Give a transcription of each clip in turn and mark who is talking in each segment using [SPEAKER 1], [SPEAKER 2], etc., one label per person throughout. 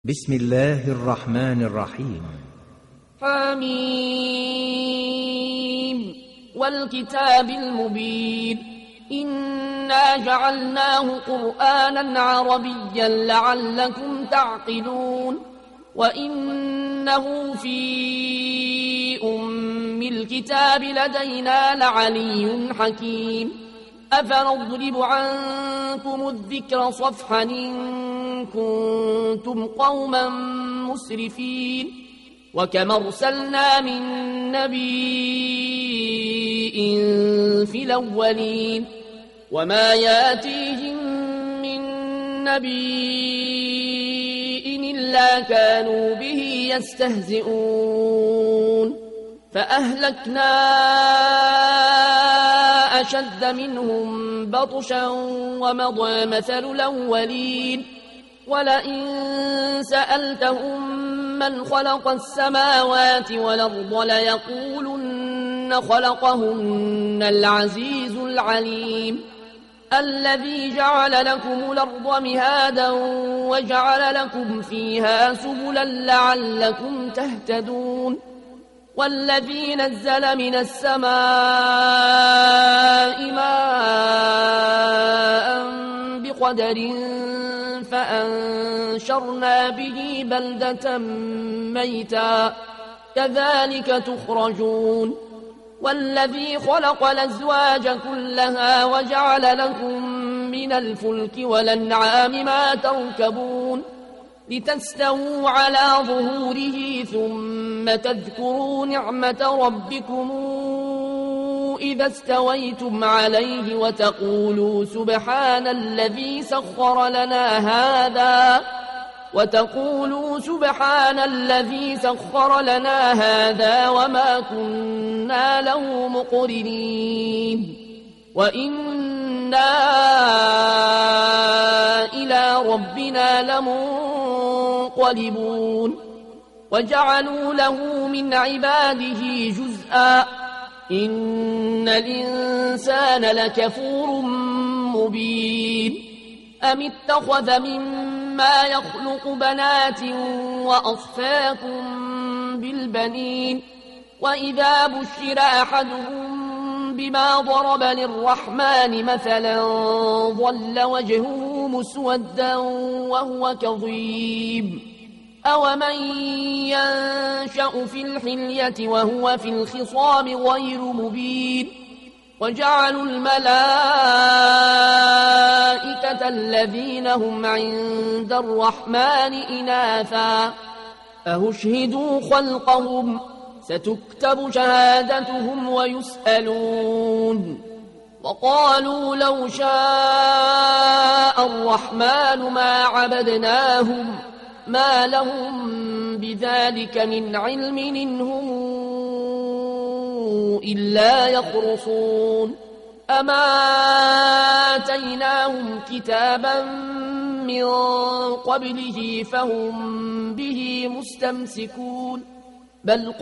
[SPEAKER 1] بسم الله الرحمن الرحيم.
[SPEAKER 2] حميم والكتاب المبين إنا جعلناه قرآنا عربيا لعلكم تعقلون وإنه في أم الكتاب لدينا لعلي حكيم أفنضرب عنكم الذكر صفحا إن كنتم قوما مسرفين وكم أرسلنا من نبي في الأولين وما ياتيهم من نبي إلا كانوا به يستهزئون فأهلكنا أشد منهم بطشا ومضى مثل الأولين ولئن سألتهم من خلق السماوات والأرض ليقولن خلقهن العزيز العليم الذي جعل لكم الأرض مهادا وجعل لكم فيها سبلا لعلكم تهتدون والذي نزل من السماء ماء بقدر فأنشرنا به بلدة ميتا كذلك تخرجون والذي خلق الأزواج كلها وجعل لكم من الفلك والأنعام ما تركبون لتستووا على ظهوره ثم تذكروا نعمة ربكم إذا استويتم عليه وتقولوا سبحان الذي سخر لنا هذا وما كنا له مقرنين وإنا إلى ربنا لمنقلبون وجعلوا له من عباده جزءا إن الإنسان لكفور مبين أم اتخذ مما يخلق بنات وأصفاكم بالبنين وإذا بشر أحدهم بما ضرب للرحمن مثلا ظل وجهه مسودا وهو كظيم أومن ينشأ في الحلية وهو في الخصام غير مبين وجعلوا الملائكة الذين هم عند الرحمن إناثا أهشهدوا خلقهم ستكتب شهادتهم ويسألون وقالوا لو شاء الرحمن ما عبدناهم ما لهم بذلك من علم إنهم إلا يخرصون أما آتيناهم كتابا من قبله فهم به مستمسكون بل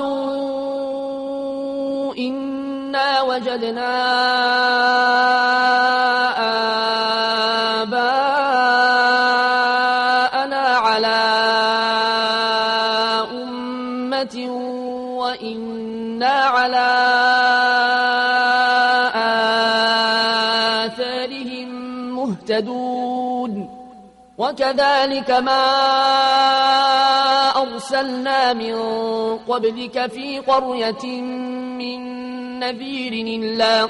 [SPEAKER 2] قالوا إنا وجدنا آباءنا على أمة وإنا على آثارهم مهتدون وكذلك ما أرسلنا من قبلك في قرية من نذير إلا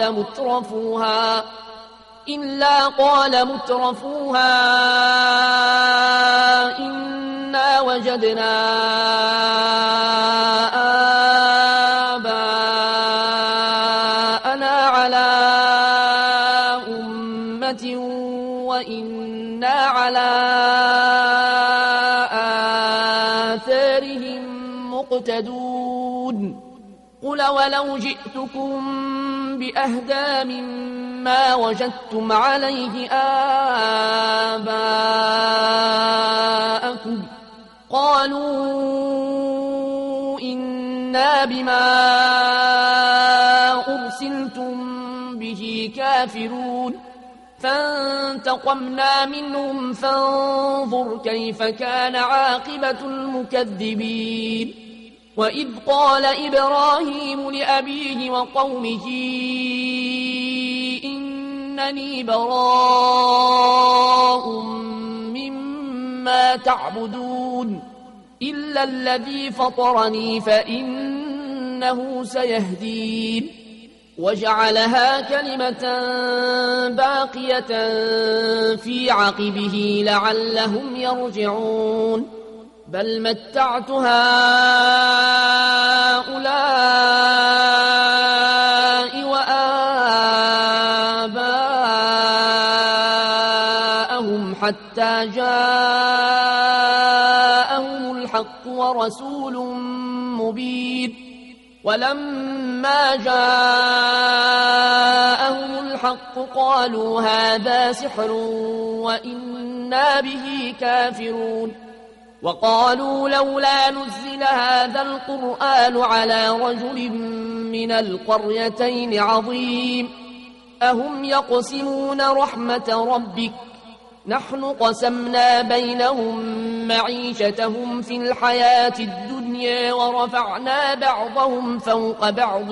[SPEAKER 2] قال مترفوها إنا وجدنا آباءنا على أمة وإنا على آثارهم مقتدون قل ولو جئتكم بأهدى مما وجدتم عليه آباءكم قالوا إنا بما أرسلتم به كافرون فانتقمنا منهم فانظر كيف كان عاقبة المكذبين وإذ قال إبراهيم لأبيه وقومه إنني براء مما تعبدون إلا الذي فطرني فإنه سيهدين وجعلها كلمة باقية في عقبه لعلهم يرجعون بل متعت هؤلاء وآباءهم حتى جاءهم الحق ورسول مبين ولما جاءهم الحق قالوا هذا سحر وإنا به كافرون وقالوا لولا نزل هذا القرآن على رجل من القريتين عظيم أهم يقسمون رحمة ربك نحن قسمنا بينهم معيشتهم في الحياة الدنيا ورفعنا بعضهم فوق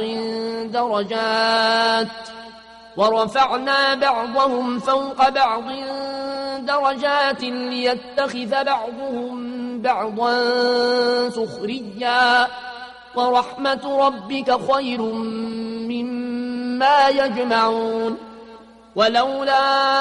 [SPEAKER 2] بعض درجات ليتخذ بعضهم بعضا سخريا ورحمة ربك خير مما يجمعون ولولا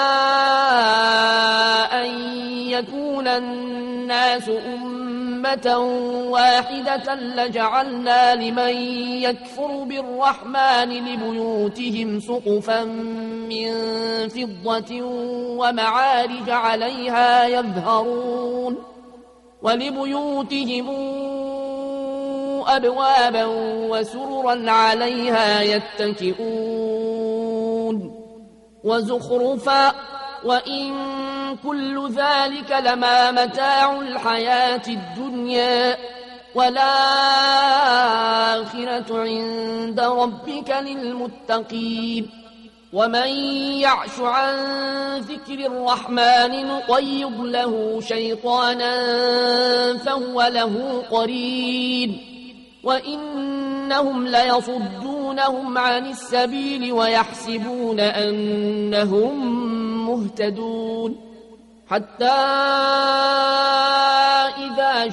[SPEAKER 2] أن يكون الناس أمة واحدة لجعلنا لمن يكفر بالرحمن لبيوتهم سقفا من فضة ومعارج عليها يظهرون ولبيوتهم أبوابا وسررا عليها يتكئون وزخرفا وإن كل ذلك لما متاع الحياة الدنيا والآخرة عند ربك للمتقين ومن يعش عن ذكر الرحمن نقيض له شيطانا فهو له قرين وإنهم ليصدونهم عن السبيل ويحسبون أنهم مهتدون حتى إذا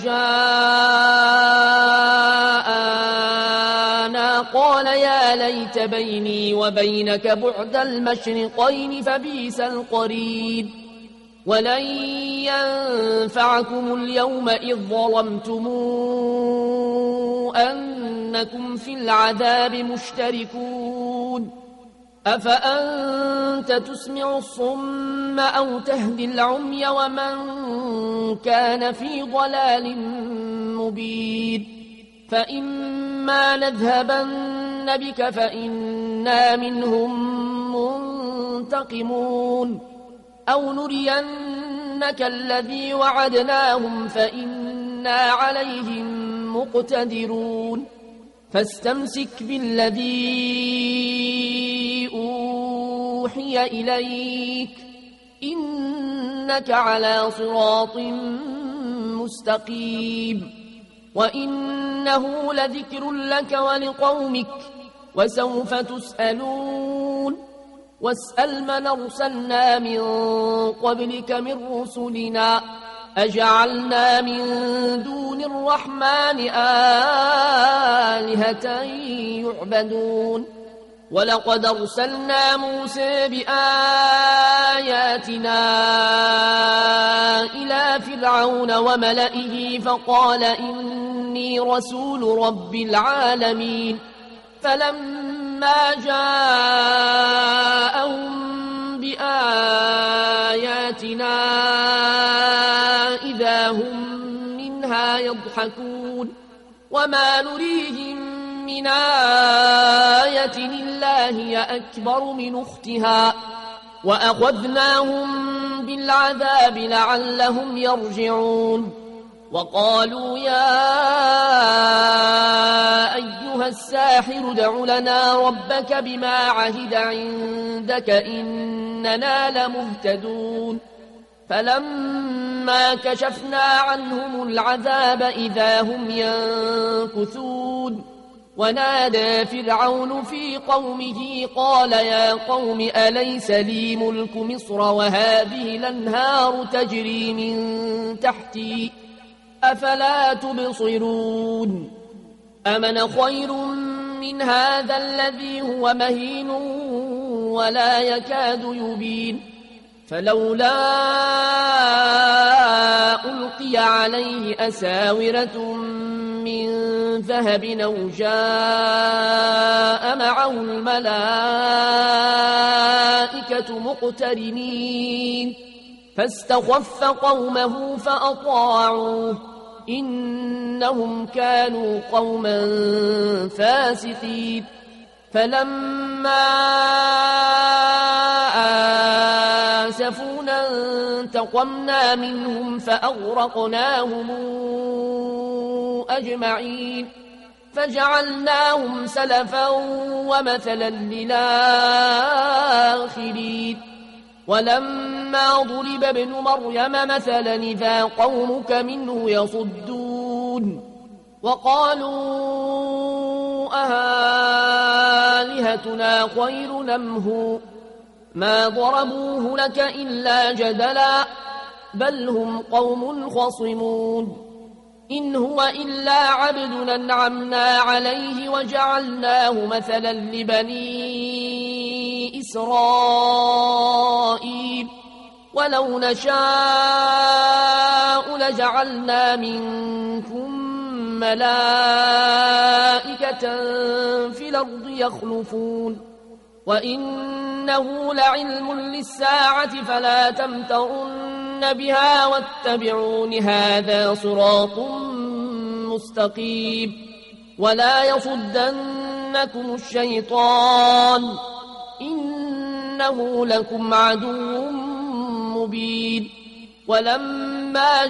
[SPEAKER 2] جاءنا قال يا ليت بيني وبينك بعد المشرقين فبئس القرين ولن ينفعكم اليوم إذ ظلمتم أنكم في العذاب مشتركون أفأنت تسمع الصم أو تهدي العمي ومن كان في ضلال مبين فإما نذهبن بك فإنا منهم منتقمون أو نرينك الذي وعدناهم فإنا عليهم مقتدرون فاستمسك بالذي أوحي إليك إنك على صراط مستقيم وإنه لذكر لك ولقومك وسوف تسألون واسأل من أرسلنا من قبلك من رسلنا أجعلنا من دون الرحمن آلهة يعبدون ولقد أرسلنا موسى بآياتنا إلى فرعون وملئه فقال إني رسول رب العالمين فلما جاءهم بآياتنا إذا هم منها يضحكون وما نريهم من آية إلا هي أكبر من أختها وأخذناهم بالعذاب لعلهم يرجعون وقالوا يا أيها الساحر ادع لنا ربك بما عهد عندك إننا لمهتدون فلما كشفنا عنهم العذاب إذا هم ينكثون ونادى فرعون في قومه قال يا قوم أليس لي ملك مصر وهذه الأنهار تجري من تحتي أفلا تبصرون أمن خير من هذا الذي هو مهين ولا يكاد يبين فلولا ألقي عليه أساورة من ذهب أو جاء معه الملائكة مقترنين فاستخف قومه فأطاعوه إنهم كانوا قوما فاسقين فلما آسفونا انتقمنا منهم فأغرقناهم أجمعين فجعلناهم سلفا ومثلا للآخرين ولما ضرب ابن مريم مثلا إذا قومك منه يصدون وقالوا أهالهتنا خير أم هو ما ضربوه لك إلا جدلا بل هم قوم خصمون إن هو إلا عبد أنعمنا عليه وجعلناه مثلا لبني إسرائيل ولو نشاء لجعلنا منكم ملائكة في الأرض يخلفون وإنه لعلم للساعة فلا تمترن بها واتبعون هذا صراط مستقيم ولا يصدنكم الشيطان إنه لكم عدو مبين ولما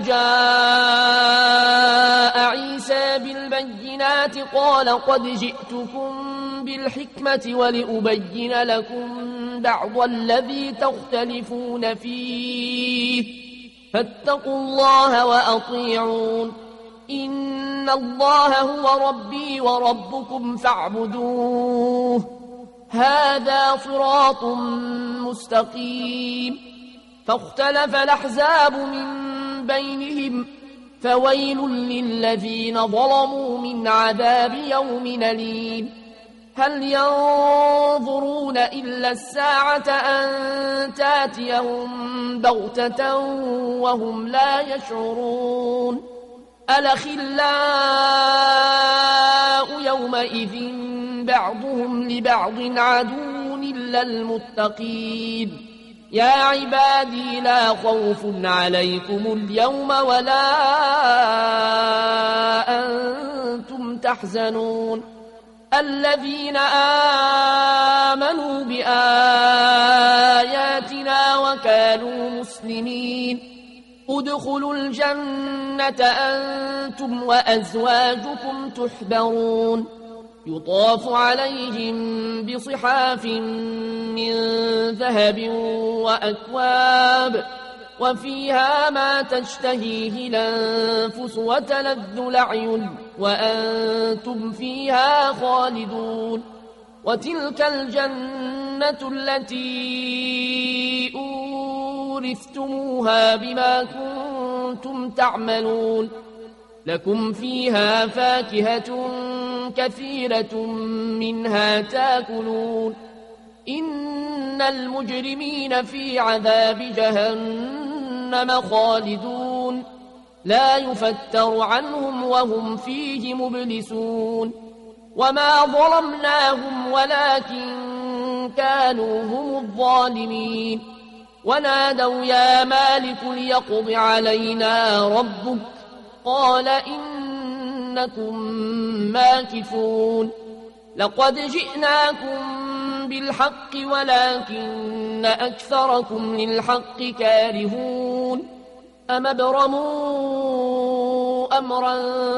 [SPEAKER 2] جاء عيسى بالبينات قال قد جئتكم بالحكمة ولأبين لكم بعض الذي تختلفون فيه فاتقوا الله وأطيعون إن الله هو ربي وربكم فاعبدوه هذا صراط مستقيم فاختلف الأحزاب من بينهم فويل للذين ظلموا من عذاب يوم أليم هل ينظرون إلا الساعة أن تاتيهم بغتة وهم لا يشعرون الأخلاء يومئذ بعضهم لبعض عدو إلا المتقين يا عبادي لا خوف عليكم اليوم ولا أنتم تحزنون الذين آمنوا بآياتنا وكانوا مسلمين ادخلوا الجنة أنتم وأزواجكم تحبرون يطاف عليهم بصحاف من ذهب وأكواب وفيها ما تشتهيه الأنفس وتلذ الأعين وأنتم فيها خالدون وتلك الجنة التي أورثتموها بما كنتم تعملون لكم فيها فاكهة كثيرة منها تاكلون إن المجرمين في عذاب جهنم خالدون لا يفتر عنهم وهم فيه مبلسون وما ظلمناهم ولكن كانوا هم الظالمين ونادوا يا مالك ليقض علينا ربك قال إنكم ماكثون لقد جئناكم بالحق ولكن أكثركم للحق كارهون أم ابرموا أمرا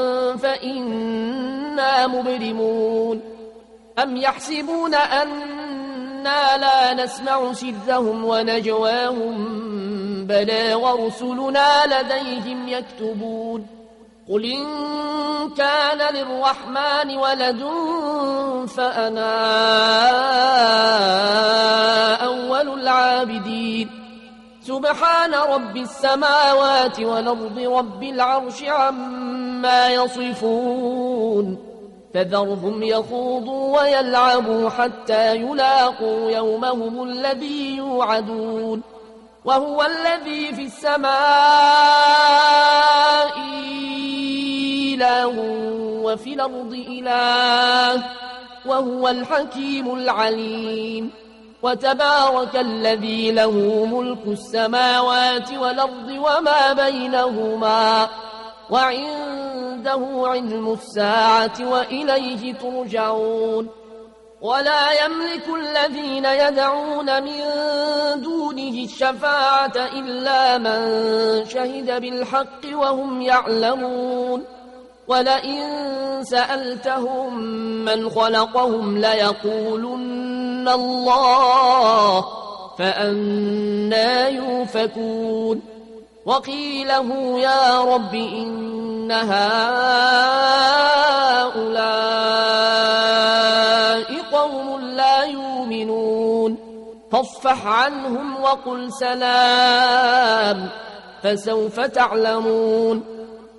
[SPEAKER 2] فإنا مبرمون أم يحسبون أنا لا نسمع سرهم ونجواهم بلى ورسلنا لديهم يكتبون قل إن كان للرحمن ولد فأنا أول العابدين سبحان رب السماوات والأرض رب العرش عما يصفون فذرهم يخوضوا ويلعبوا حتى يلاقوا يومهم الذي يوعدون وهو الذي في السماء إله وفي الأرض إله وهو الحكيم العليم وتبارك الذي له ملك السماوات والأرض وما بينهما وعنده علم الساعة وإليه ترجعون ولا يملك الذين يدعون من دونه الشفاعة إلا من شهد بالحق وهم يعلمون ولئن سألتهم من خلقهم ليقولن الله فأنى يؤفكون وقيله يا رب إن هؤلاء قوم لا يؤمنون فاصفح عنهم وقل سلام فسوف تعلمون